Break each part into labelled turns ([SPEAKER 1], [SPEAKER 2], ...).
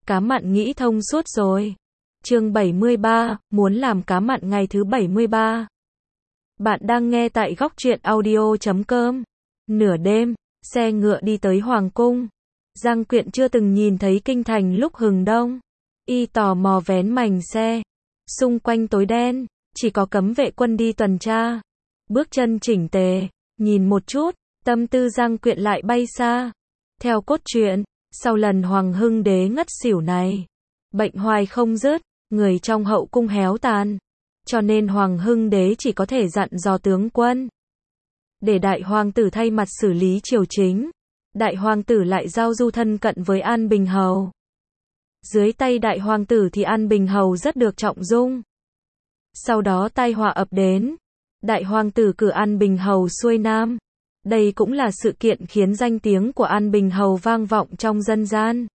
[SPEAKER 1] Cá mặn nghĩ thông suốt rồi. Chương 73, muốn làm cá mặn ngày thứ 73. Bạn đang nghe tại góc truyện audio.com. Nửa đêm, xe ngựa đi tới Hoàng cung. Giang Quyện chưa từng nhìn thấy kinh thành lúc hừng đông. Y tò mò vén mành xe. Xung quanh tối đen, chỉ có cấm vệ quân đi tuần tra. Bước chân chỉnh tề, nhìn một chút, tâm tư Giang Quyện lại bay xa. Theo cốt truyện, sau lần Hoàng Hưng Đế ngất xỉu này, bệnh hoài không dứt, người trong hậu cung héo tàn. Cho nên Hoàng Hưng Đế chỉ có thể dặn dò tướng quân để đại hoàng tử thay mặt xử lý triều chính. Đại hoàng tử lại giao du thân cận với An Bình Hầu. Dưới tay đại hoàng tử thì An Bình Hầu rất được trọng dung. Sau đó tai họa ập đến. Đại hoàng tử cử An Bình Hầu xuôi nam. Đây cũng là sự kiện khiến danh tiếng của An Bình Hầu vang vọng trong dân gian.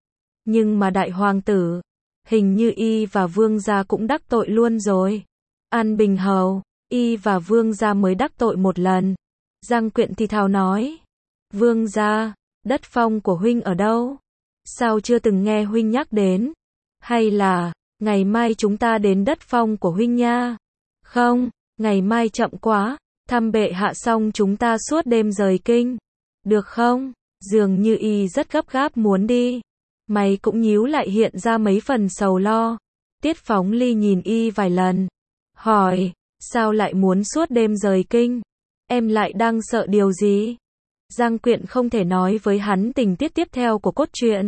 [SPEAKER 1] Nhưng mà đại hoàng tử, hình như y và vương gia cũng đắc tội luôn rồi. An Bình Hầu, y và vương gia mới đắc tội một lần. Giang Quyện thì thào nói. Vương gia, đất phong của huynh ở đâu? Sao chưa từng nghe huynh nhắc đến? Hay là, ngày mai chúng ta đến đất phong của huynh nha? Không, ngày mai chậm quá, thăm bệ hạ xong chúng ta suốt đêm rời kinh. Được không? Dường như y rất gấp gáp muốn đi. Mày cũng nhíu lại hiện ra mấy phần sầu lo. Tiết Phóng Ly nhìn y vài lần. Hỏi, sao lại muốn suốt đêm rời kinh? Em lại đang sợ điều gì? Giang Quyện không thể nói với hắn tình tiết tiếp theo của cốt truyện.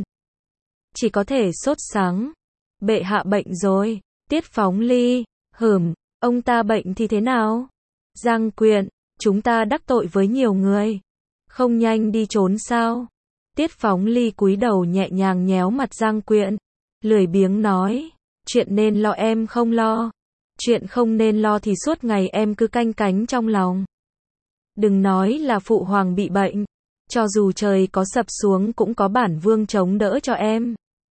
[SPEAKER 1] Chỉ có thể sốt sắng. Bệ hạ bệnh rồi. Tiết Phóng Ly, ông ta bệnh thì thế nào? Giang Quyện, chúng ta đắc tội với nhiều người. Không nhanh đi trốn sao? Tiết Phóng Ly cúi đầu nhẹ nhàng nhéo mặt Giang Quyện. Lười biếng nói, chuyện nên lo em không lo. Chuyện không nên lo thì suốt ngày em cứ canh cánh trong lòng. Đừng nói là phụ hoàng bị bệnh. Cho dù trời có sập xuống cũng có bản vương chống đỡ cho em.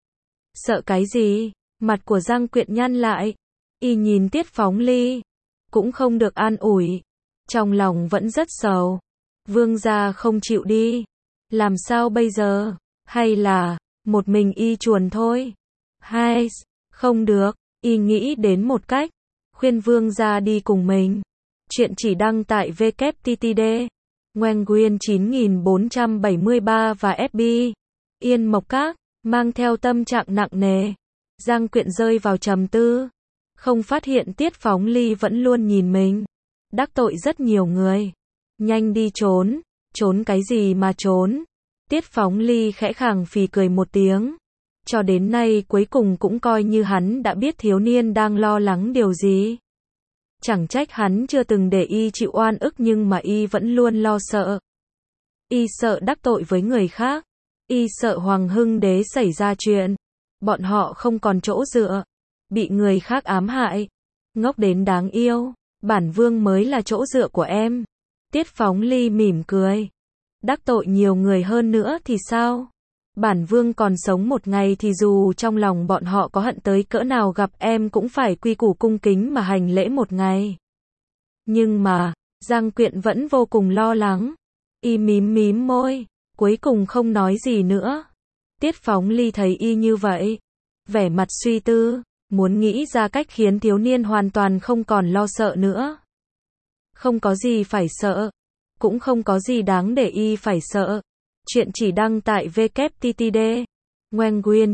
[SPEAKER 1] Sợ cái gì? Mặt của Giang Quyện nhăn lại. Y nhìn Tiết Phóng Ly. Cũng không được an ủi. Trong lòng vẫn rất sầu. Vương gia không chịu đi. Làm sao bây giờ? Hay là, một mình y chuồn thôi? Hay, không được. Y nghĩ đến một cách. Khuyên vương gia đi cùng mình. Chuyện chỉ đăng tại WTTD, Nguyen 9473 và FB. Yên Mộc Các, mang theo tâm trạng nặng nề. Giang Quyện rơi vào trầm tư. Không phát hiện Tiết Phóng Ly vẫn luôn nhìn mình. Đắc tội rất nhiều người. Nhanh đi trốn. Trốn cái gì mà trốn? Tiết Phóng Ly khẽ khàng phì cười một tiếng. Cho đến nay cuối cùng cũng coi như hắn đã biết thiếu niên đang lo lắng điều gì. Chẳng trách hắn chưa từng để y chịu oan ức nhưng mà y vẫn luôn lo sợ. Y sợ đắc tội với người khác. Y sợ Hoàng Hưng Đế xảy ra chuyện. Bọn họ không còn chỗ dựa. Bị người khác ám hại. Ngốc đến đáng yêu. Bản vương mới là chỗ dựa của em. Tiết Phóng Ly mỉm cười. Đắc tội nhiều người hơn nữa thì sao? Bản vương còn sống một ngày thì dù trong lòng bọn họ có hận tới cỡ nào gặp em cũng phải quy củ cung kính mà hành lễ một ngày. Nhưng mà, Giang Quyện vẫn vô cùng lo lắng. Y mím môi, cuối cùng không nói gì nữa. Tiết Phóng Ly thấy y như vậy, vẻ mặt suy tư, muốn nghĩ ra cách khiến thiếu niên hoàn toàn không còn lo sợ nữa. Không có gì phải sợ, cũng không có gì đáng để y phải sợ. Chuyện chỉ đăng tại WTTD, Nguyen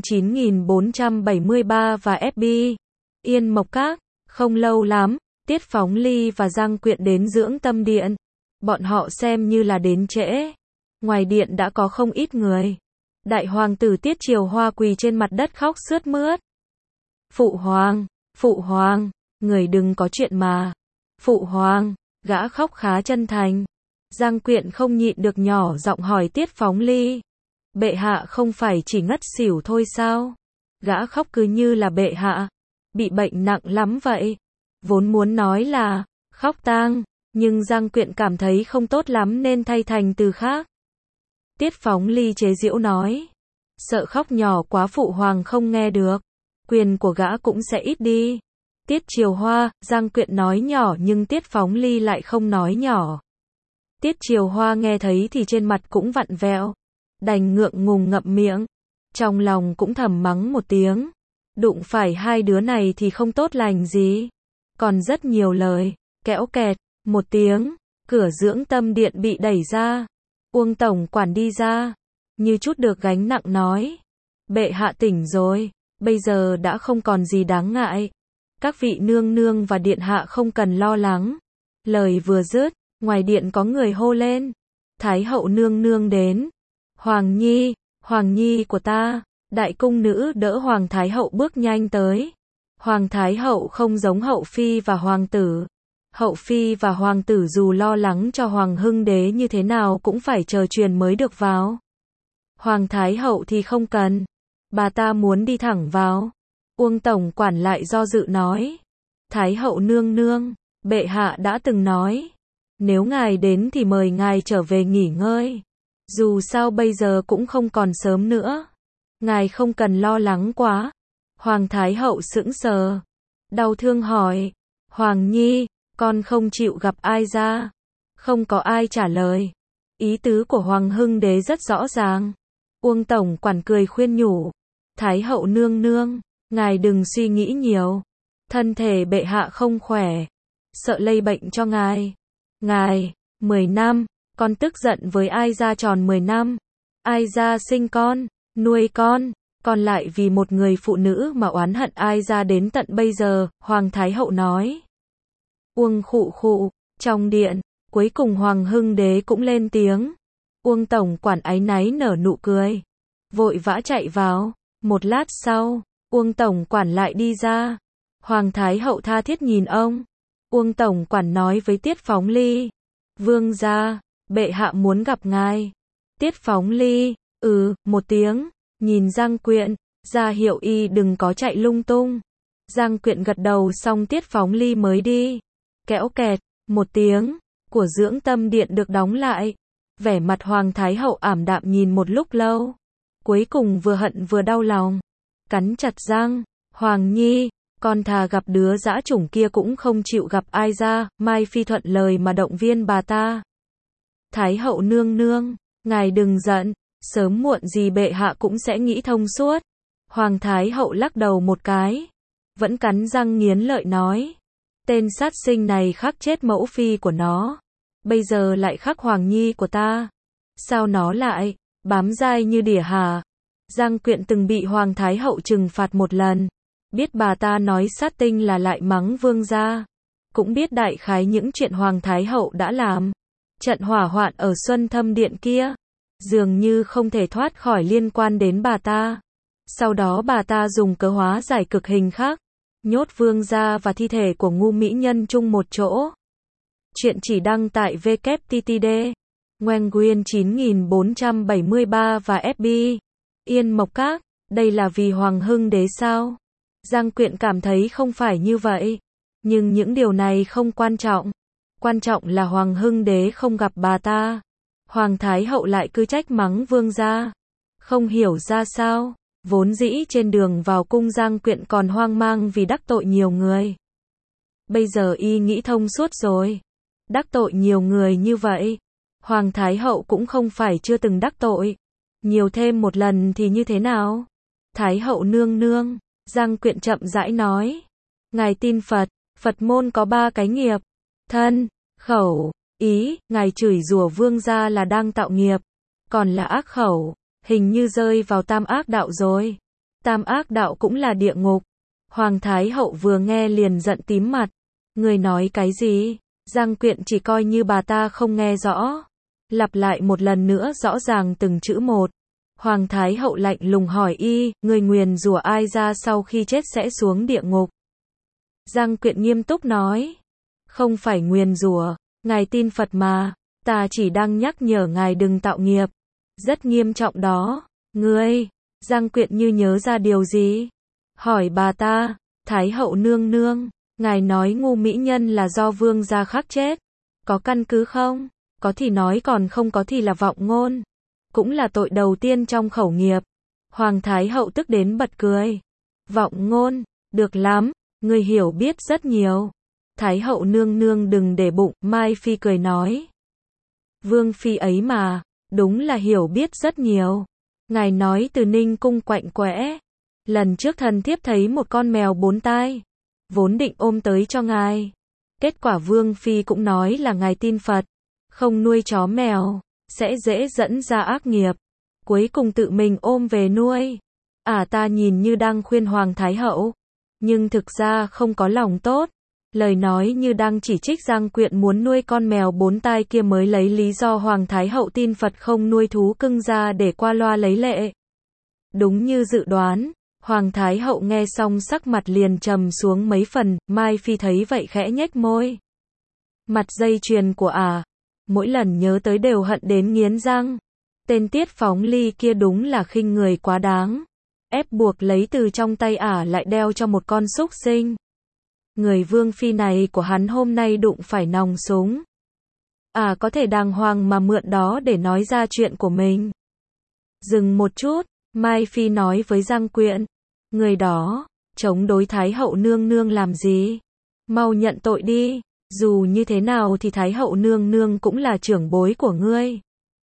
[SPEAKER 1] 9473 và FB. Yên Mộc Các, không lâu lắm, Tiết Phóng Ly và Giang Quyện đến dưỡng tâm điện. Bọn họ xem như là đến trễ. Ngoài điện đã có không ít người. Đại hoàng tử Tiết Triều Hoa quỳ trên mặt đất khóc sướt mướt. Phụ hoàng, người đừng có chuyện mà. Phụ hoàng, gã khóc khá chân thành. Giang Quyện không nhịn được nhỏ giọng hỏi Tiết Phóng Ly. Bệ hạ không phải chỉ ngất xỉu thôi sao? Gã khóc cứ như là bệ hạ bị bệnh nặng lắm vậy. Vốn muốn nói là khóc tang, nhưng Giang Quyện cảm thấy không tốt lắm nên thay thành từ khác. Tiết Phóng Ly chế giễu nói. Sợ khóc nhỏ quá phụ hoàng không nghe được. Quyền của gã cũng sẽ ít đi. Tiết Triều Hoa, Giang Quyện nói nhỏ nhưng Tiết Phóng Ly lại không nói nhỏ. Tiết Triều Hoa nghe thấy thì trên mặt cũng vặn vẹo. Đành ngượng ngùng ngậm miệng. Trong lòng cũng thầm mắng một tiếng. Đụng phải hai đứa này thì không tốt lành gì. Còn rất nhiều lời. Kẽo kẹt, một tiếng, cửa dưỡng tâm điện bị đẩy ra. Uông tổng quản đi ra, như chút được gánh nặng nói. Bệ hạ tỉnh rồi, bây giờ đã không còn gì đáng ngại. Các vị nương nương và điện hạ không cần lo lắng. Lời vừa dứt, ngoài điện có người hô lên. Thái hậu nương nương đến. Hoàng nhi của ta. Đại cung nữ đỡ Hoàng Thái hậu bước nhanh tới. Hoàng Thái hậu không giống hậu phi và hoàng tử. Hậu phi và hoàng tử dù lo lắng cho Hoàng Hưng Đế như thế nào cũng phải chờ truyền mới được vào. Hoàng Thái hậu thì không cần. Bà ta muốn đi thẳng vào. Uông tổng quản lại do dự nói. Thái hậu nương nương, bệ hạ đã từng nói. Nếu ngài đến thì mời ngài trở về nghỉ ngơi. Dù sao bây giờ cũng không còn sớm nữa. Ngài không cần lo lắng quá. Hoàng Thái hậu sững sờ. Đau thương hỏi. Hoàng nhi, con không chịu gặp ai ra. Không có ai trả lời. Ý tứ của Hoàng Hưng Đế rất rõ ràng. Uông tổng quản cười khuyên nhủ. Thái hậu nương nương, ngài đừng suy nghĩ nhiều. Thân thể bệ hạ không khỏe. Sợ lây bệnh cho ngài. Ngài, 10 năm, con tức giận với ai ra tròn 10 năm. Ai ra sinh con, nuôi con. Còn lại vì một người phụ nữ mà oán hận ai ra đến tận bây giờ, Hoàng Thái hậu nói. Uông khụ khụ, trong điện, cuối cùng Hoàng Hưng Đế cũng lên tiếng. Uông tổng quản áy náy nở nụ cười. Vội vã chạy vào. Một lát sau, Uông tổng quản lại đi ra. Hoàng Thái hậu tha thiết nhìn ông. Uông tổng quản nói với Tiết Phóng Ly. Vương gia, bệ hạ muốn gặp ngài. Tiết Phóng Ly, một tiếng, nhìn Giang Quyện, ra hiệu y đừng có chạy lung tung. Giang Quyện gật đầu xong Tiết Phóng Ly mới đi. Kẽo kẹt, một tiếng, của dưỡng tâm điện được đóng lại. Vẻ mặt Hoàng Thái hậu ảm đạm nhìn một lúc lâu. Cuối cùng vừa hận vừa đau lòng. Cắn chặt răng, Hoàng nhi, con thà gặp đứa dã chủng kia cũng không chịu gặp ai ra. Mai Phi thuận lời mà động viên bà ta. Thái hậu nương nương, ngài đừng giận, sớm muộn gì bệ hạ cũng sẽ nghĩ thông suốt. Hoàng Thái hậu lắc đầu một cái, vẫn cắn răng nghiến lợi nói. Tên sát sinh này khắc chết mẫu phi của nó, bây giờ lại khắc Hoàng nhi của ta. Sao nó lại bám dai như đỉa hả? Giang Quyện từng bị Hoàng Thái hậu trừng phạt một lần, biết bà ta nói sát tinh là lại mắng vương gia, cũng biết đại khái những chuyện Hoàng Thái hậu đã làm. Trận hỏa hoạn ở Xuân Thâm Điện kia, dường như không thể thoát khỏi liên quan đến bà ta. Sau đó bà ta dùng cớ hóa giải cực hình khác, nhốt vương gia và thi thể của ngu mỹ nhân chung một chỗ. Chuyện chỉ đăng tại www.ttd, Nguyen 9473 và FB. Yên Mộc Các, đây là vì Hoàng Hưng Đế sao? Giang Quyện cảm thấy không phải như vậy. Nhưng những điều này không quan trọng. Quan trọng là Hoàng Hưng Đế không gặp bà ta. Hoàng Thái hậu lại cứ trách mắng vương gia. Không hiểu ra sao. Vốn dĩ trên đường vào cung Giang Quyện còn hoang mang vì đắc tội nhiều người. Bây giờ y nghĩ thông suốt rồi. Đắc tội nhiều người như vậy. Hoàng Thái hậu cũng không phải chưa từng đắc tội. Nhiều thêm một lần thì như thế nào? Thái hậu nương nương, Giang Quyện chậm rãi nói. Ngài tin Phật, Phật môn có 3 cái nghiệp. Thân, khẩu, ý, ngài chửi rủa vương gia là đang tạo nghiệp. Còn là ác khẩu, hình như rơi vào tam ác đạo rồi. Tam ác đạo cũng là địa ngục. Hoàng Thái hậu vừa nghe liền giận tím mặt. Người nói cái gì? Giang Quyện chỉ coi như bà ta không nghe rõ. Lặp lại một lần nữa rõ ràng từng chữ một. Hoàng Thái hậu lạnh lùng hỏi y, người nguyền rủa ai ra sau khi chết sẽ xuống địa ngục? Giang Quyện nghiêm túc nói. Không phải nguyền rủa, ngài tin Phật mà, ta chỉ đang nhắc nhở ngài đừng tạo nghiệp. Rất nghiêm trọng đó. Ngươi, Giang Quyện như nhớ ra điều gì. Hỏi bà ta, Thái hậu nương nương, ngài nói ngu mỹ nhân là do vương gia khắc chết. Có căn cứ không? Có thì nói, còn không có thì là vọng ngôn. Cũng là tội đầu tiên trong khẩu nghiệp. Hoàng Thái hậu tức đến bật cười. Vọng ngôn, được lắm, ngươi hiểu biết rất nhiều. Thái hậu nương nương đừng để bụng, Mai Phi cười nói. Vương Phi ấy mà, đúng là hiểu biết rất nhiều. Ngài nói Từ Ninh cung quạnh quẽ. Lần trước thần thiếp thấy một con mèo 4 tai. Vốn định ôm tới cho ngài. Kết quả Vương Phi cũng nói là ngài tin Phật. Không nuôi chó mèo. Sẽ dễ dẫn ra ác nghiệp. Cuối cùng tự mình ôm về nuôi. Ta nhìn như đang khuyên Hoàng Thái Hậu. Nhưng thực ra không có lòng tốt. Lời nói như đang chỉ trích Giang Quyện muốn nuôi con mèo 4 tai kia mới lấy lý do Hoàng Thái Hậu tin Phật không nuôi thú cưng ra để qua loa lấy lệ. Đúng như dự đoán, Hoàng Thái Hậu nghe xong sắc mặt liền trầm xuống mấy phần, Mai Phi thấy vậy khẽ nhếch môi. Mặt dây chuyền của mỗi lần nhớ tới đều hận đến nghiến răng. Tên Tiết Phóng Ly kia đúng là khinh người quá đáng. Ép buộc lấy từ trong tay lại đeo cho một con súc sinh. Người Vương Phi này của hắn hôm nay đụng phải nòng súng. Có thể đàng hoàng mà mượn đó để nói ra chuyện của mình. Dừng một chút, Mai Phi nói với Giang Quyện. Người đó, chống đối Thái Hậu nương nương làm gì? Mau nhận tội đi, dù như thế nào thì Thái Hậu nương nương cũng là trưởng bối của ngươi.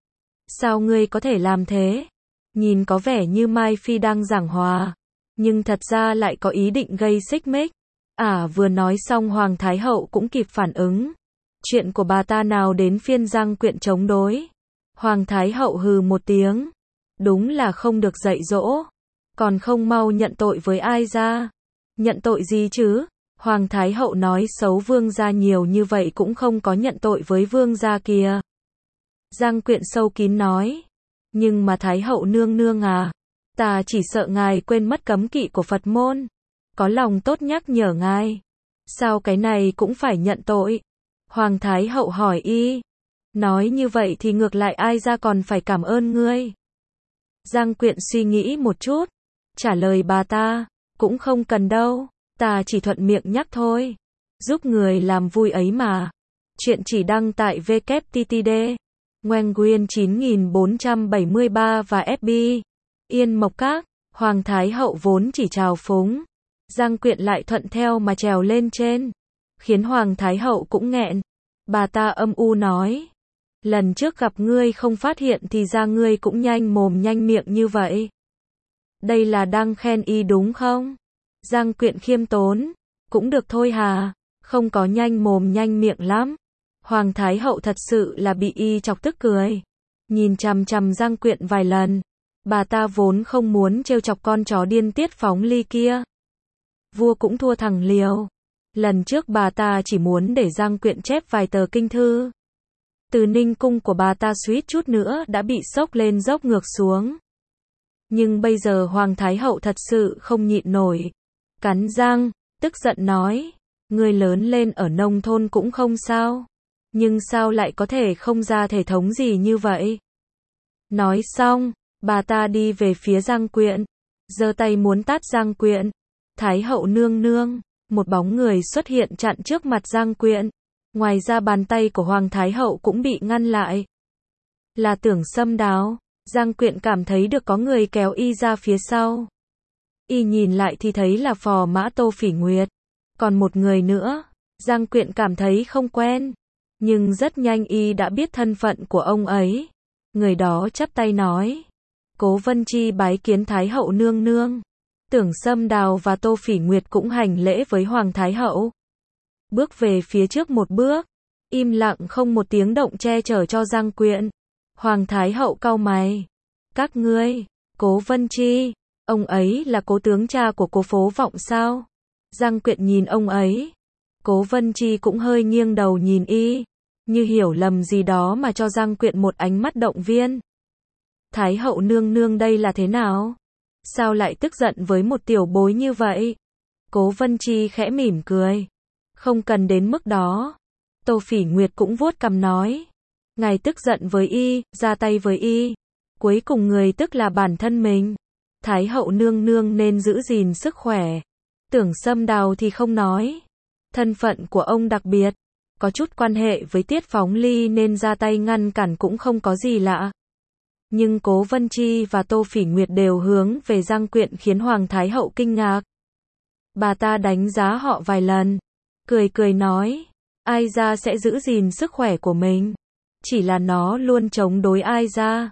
[SPEAKER 1] Sao ngươi có thể làm thế? Nhìn có vẻ như Mai Phi đang giảng hòa, nhưng thật ra lại có ý định gây xích mích. Vừa nói xong Hoàng Thái Hậu cũng kịp phản ứng. Chuyện của bà ta nào đến phiên Giang Quyện chống đối. Hoàng Thái Hậu hừ một tiếng. Đúng là không được dạy dỗ. Còn không mau nhận tội với ai ra. Nhận tội gì chứ? Hoàng Thái Hậu nói xấu vương gia nhiều như vậy cũng không có nhận tội với vương gia kìa. Giang Quyện sâu kín nói. Nhưng mà Thái Hậu nương nương ta chỉ sợ ngài quên mất cấm kỵ của Phật môn. Có lòng tốt nhắc nhở ngài. Sao cái này cũng phải nhận tội? Hoàng Thái Hậu hỏi y. Nói như vậy thì ngược lại ai ra còn phải cảm ơn ngươi. Giang Quyện suy nghĩ một chút. Trả lời bà ta. Cũng không cần đâu. Ta chỉ thuận miệng nhắc thôi. Giúp người làm vui ấy mà. Chuyện chỉ đăng tại www.ttd. Nguyen 9473 và FB. Yên Mộc Các. Hoàng Thái Hậu vốn chỉ trào phúng. Giang Quyện lại thuận theo mà trèo lên trên. Khiến Hoàng Thái Hậu cũng nghẹn. Bà ta âm u nói. Lần trước gặp ngươi không phát hiện thì ra ngươi cũng nhanh mồm nhanh miệng như vậy. Đây là đang khen y đúng không? Giang Quyện khiêm tốn. Cũng được thôi không có nhanh mồm nhanh miệng lắm. Hoàng Thái Hậu thật sự là bị y chọc tức cười. Nhìn chằm chằm Giang Quyện vài lần. Bà ta vốn không muốn trêu chọc con chó điên Tiết Phóng Ly kia. Vua cũng thua thằng liều. Lần trước bà ta chỉ muốn để Giang Quyện chép vài tờ kinh thư. Từ Ninh cung của bà ta suýt chút nữa đã bị sốc lên dốc ngược xuống. Nhưng bây giờ Hoàng Thái Hậu thật sự không nhịn nổi. Cắn răng, tức giận nói. Người lớn lên ở nông thôn cũng không sao. Nhưng sao lại có thể không ra thể thống gì như vậy? Nói xong, bà ta đi về phía Giang Quyện. Giơ tay muốn tát Giang Quyện. Thái Hậu nương nương. Một bóng người xuất hiện chặn trước mặt Giang Quyện. Ngoài ra bàn tay của Hoàng Thái Hậu cũng bị ngăn lại. Là Tưởng Sâm Đào. Giang Quyện cảm thấy được có người kéo y ra phía sau. Y nhìn lại thì thấy là Phò Mã Tô Phỉ Nguyệt. Còn một người nữa, Giang Quyện cảm thấy không quen. Nhưng rất nhanh y đã biết thân phận của ông ấy. Người đó chắp tay nói. Cố Vân Chi bái kiến Thái Hậu nương nương. Tưởng Sâm Đào và Tô Phỉ Nguyệt cũng hành lễ với Hoàng Thái Hậu. Bước về phía trước một bước. Im lặng không một tiếng động che chở cho Giang Quyện. Hoàng Thái Hậu cau mày. Các ngươi, Cố Vân Chi, ông ấy là cố tướng cha của Cố Phố Vọng sao? Giang Quyện nhìn ông ấy. Cố Vân Chi cũng hơi nghiêng đầu nhìn y. Như hiểu lầm gì đó mà cho Giang Quyện một ánh mắt động viên. Thái Hậu nương nương đây là thế nào? Sao lại tức giận với một tiểu bối như vậy? Cố Vân Chi khẽ mỉm cười. Không cần đến mức đó. Tô Phỉ Nguyệt cũng vuốt cằm nói. Ngài tức giận với y, ra tay với y. Cuối cùng người tức là bản thân mình. Thái Hậu nương nương nên giữ gìn sức khỏe. Tưởng Sâm Đào thì không nói. Thân phận của ông đặc biệt. Có chút quan hệ với Tiết Phóng Ly nên ra tay ngăn cản cũng không có gì lạ. Nhưng Cố Vân Chi và Tô Phỉ Nguyệt đều hướng về Giang Quyện khiến Hoàng Thái Hậu kinh ngạc. Bà ta đánh giá họ vài lần. Cười cười nói. Ai ra sẽ giữ gìn sức khỏe của mình. Chỉ là nó luôn chống đối ai ra.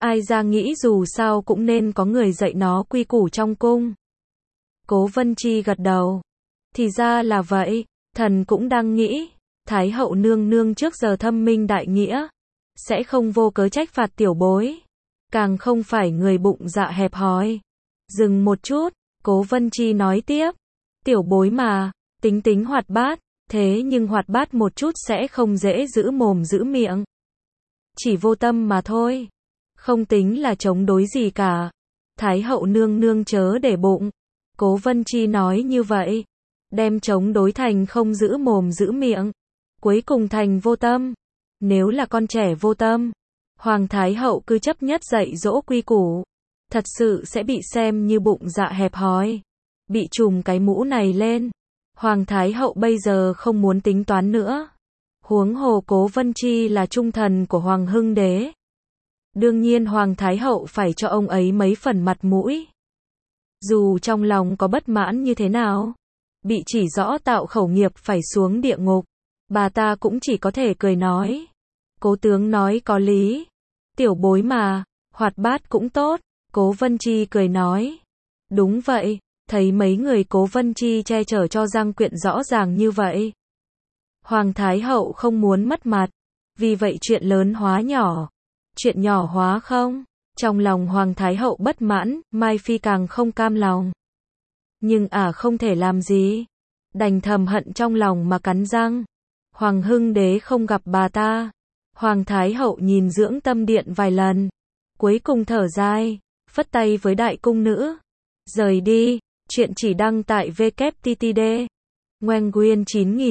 [SPEAKER 1] Ai ra nghĩ dù sao cũng nên có người dạy nó quy củ trong cung. Cố Vân Chi gật đầu. Thì ra là vậy, thần cũng đang nghĩ, Thái hậu nương nương trước giờ thâm minh đại nghĩa, sẽ không vô cớ trách phạt tiểu bối, càng không phải người bụng dạ hẹp hòi. Dừng một chút, Cố Vân Chi nói tiếp, tiểu bối mà, tính tính hoạt bát, thế nhưng hoạt bát một chút sẽ không dễ giữ mồm giữ miệng. Chỉ vô tâm mà thôi, không tính là chống đối gì cả. Thái hậu nương nương chớ để bụng. Cố Vân Chi nói như vậy, đem chống đối thành không giữ mồm giữ miệng, cuối cùng thành vô tâm. Nếu là con trẻ vô tâm, Hoàng Thái hậu cứ chấp nhất dạy dỗ quy củ, thật sự sẽ bị xem như bụng dạ hẹp hòi, bị trùm cái mũ này lên. Hoàng Thái hậu bây giờ không muốn tính toán nữa. Huống hồ Cố Vân Chi là trung thần của Hoàng Hưng Đế. Đương nhiên Hoàng Thái hậu phải cho ông ấy mấy phần mặt mũi. Dù trong lòng có bất mãn như thế nào, bị chỉ rõ tạo khẩu nghiệp phải xuống địa ngục, bà ta cũng chỉ có thể cười nói. Cố tướng nói có lý. Tiểu bối mà, hoạt bát cũng tốt. Cố Vân Chi cười nói. Đúng vậy, thấy mấy người Cố Vân Chi che chở cho Giang Quyện rõ ràng như vậy. Hoàng Thái hậu không muốn mất mặt, vì vậy chuyện lớn hóa nhỏ, chuyện nhỏ hóa không. Trong lòng Hoàng Thái hậu bất mãn, Mai Phi càng không cam lòng. Nhưng không thể làm gì, đành thầm hận trong lòng mà cắn răng. Hoàng Hưng Đế không gặp bà ta. Hoàng Thái hậu nhìn Dưỡng Tâm Điện vài lần, cuối cùng thở dài, phất tay với đại cung nữ. Rời đi, chuyện chỉ đăng tại www. Nguyen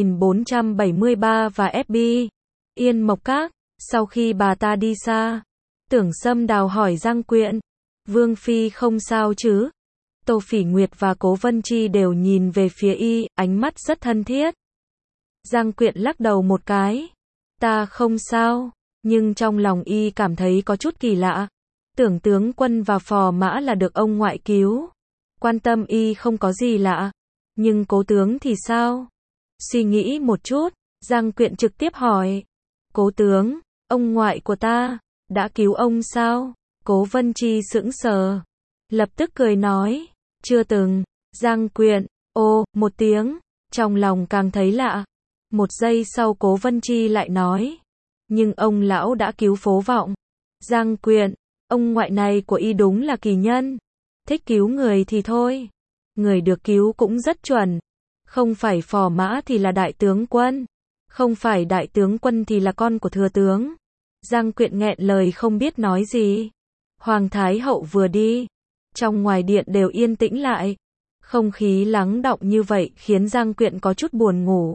[SPEAKER 1] 9473 và FB. Yên Mộc Các. Sau khi bà ta đi xa, Tưởng Sâm Đào hỏi Giang Quyện, Vương Phi không sao chứ? Tô Phỉ Nguyệt và Cố Vân Chi đều nhìn về phía y, ánh mắt rất thân thiết. Giang Quyện lắc đầu một cái. Ta không sao, nhưng trong lòng y cảm thấy có chút kỳ lạ. Tưởng tướng quân và phò mã là được ông ngoại cứu. Quan tâm y không có gì lạ. Nhưng cố tướng thì sao? Suy nghĩ một chút, Giang Quyện trực tiếp hỏi. Cố tướng, ông ngoại của ta, đã cứu ông sao? Cố Vân Chi sững sờ, lập tức cười nói. Chưa từng. Giang Quyện, ô, một tiếng, trong lòng càng thấy lạ. Một giây sau Cố Vân Chi lại nói. Nhưng ông lão đã cứu Phố Vọng. Giang Quyện, ông ngoại này của y đúng là kỳ nhân. Thích cứu người thì thôi. Người được cứu cũng rất chuẩn. Không phải phò mã thì là đại tướng quân. Không phải đại tướng quân thì là con của thừa tướng. Giang Quyện nghẹn lời không biết nói gì. Hoàng Thái hậu vừa đi, trong ngoài điện đều yên tĩnh lại. Không khí lắng đọng như vậy khiến Giang Quyện có chút buồn ngủ.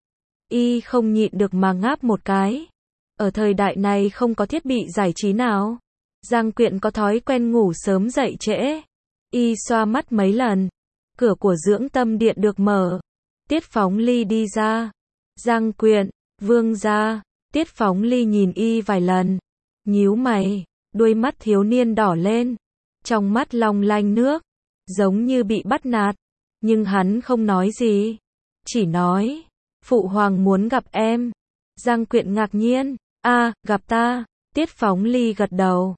[SPEAKER 1] Y không nhịn được mà ngáp một cái. Ở thời đại này không có thiết bị giải trí nào. Giang Quyện có thói quen ngủ sớm dậy trễ. Y xoa mắt mấy lần. Cửa của Dưỡng Tâm Điện được mở. Tiết Phóng Ly đi ra. Giang Quyện, vương gia. Tiết Phóng Ly nhìn y vài lần. Nhíu mày, đuôi mắt thiếu niên đỏ lên. Trong mắt long lanh nước, giống như bị bắt nạt. Nhưng hắn không nói gì. Chỉ nói, phụ hoàng muốn gặp em. Giang Quyện ngạc nhiên. Gặp ta. Tiết Phóng Ly gật đầu.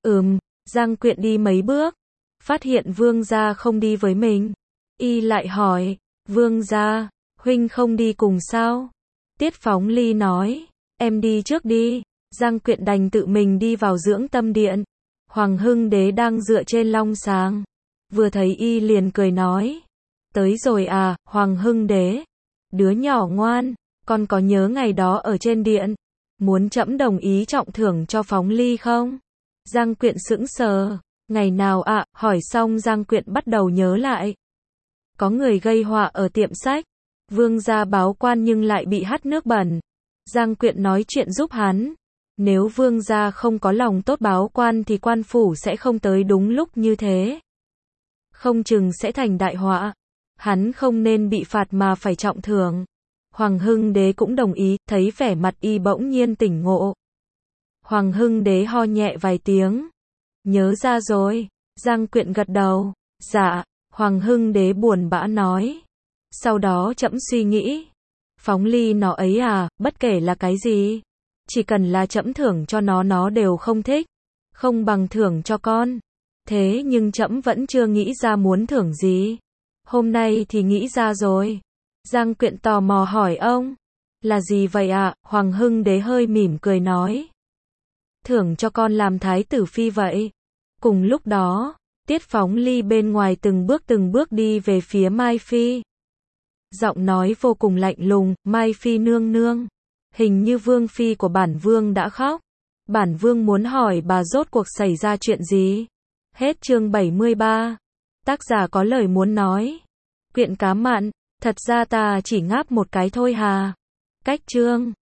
[SPEAKER 1] Giang Quyện đi mấy bước. Phát hiện vương gia không đi với mình. Y lại hỏi, vương gia, huynh không đi cùng sao? Tiết Phóng Ly nói, em đi trước đi. Giang Quyện đành tự mình đi vào Dưỡng Tâm Điện. Hoàng Hưng Đế đang dựa trên long sàng. Vừa thấy y liền cười nói, tới rồi à, Hoàng Hưng Đế. Đứa nhỏ ngoan, con có nhớ ngày đó ở trên điện, muốn trẫm đồng ý trọng thưởng cho Phóng Ly không? Giang Quyện sững sờ. Ngày nào ạ? Hỏi xong Giang Quyện bắt đầu nhớ lại. Có người gây họa ở tiệm sách. Vương gia báo quan nhưng lại bị hắt nước bẩn. Giang Quyện nói chuyện giúp hắn. Nếu vương gia không có lòng tốt báo quan thì quan phủ sẽ không tới đúng lúc như thế. Không chừng sẽ thành đại họa. Hắn không nên bị phạt mà phải trọng thưởng. Hoàng Hưng Đế cũng đồng ý, thấy vẻ mặt y bỗng nhiên tỉnh ngộ. Hoàng Hưng Đế ho nhẹ vài tiếng. Nhớ ra rồi. Giang Quyện gật đầu. Dạ. Hoàng Hưng Đế buồn bã nói. Sau đó trẫm suy nghĩ. Phóng Ly nó ấy bất kể là cái gì, chỉ cần là trẫm thưởng cho nó đều không thích. không bằng thưởng cho con. Thế nhưng trẫm vẫn chưa nghĩ ra muốn thưởng gì. Hôm nay thì nghĩ ra rồi. Giang Quyện tò mò hỏi ông. Là gì vậy ạ? Hoàng Hưng Đế hơi mỉm cười nói. Thưởng cho con làm thái tử phi vậy. Cùng lúc đó, Tiết Phóng Ly bên ngoài từng bước đi về phía Mai Phi. Giọng nói vô cùng lạnh lùng, Mai Phi nương nương. Hình như vương phi của bản vương đã khóc. Bản vương muốn hỏi bà rốt cuộc xảy ra chuyện gì? Hết chương 73. Tác giả có lời muốn nói. Quyện Cá Mặn, thật ra ta chỉ ngáp một cái thôi hà. Cách chương.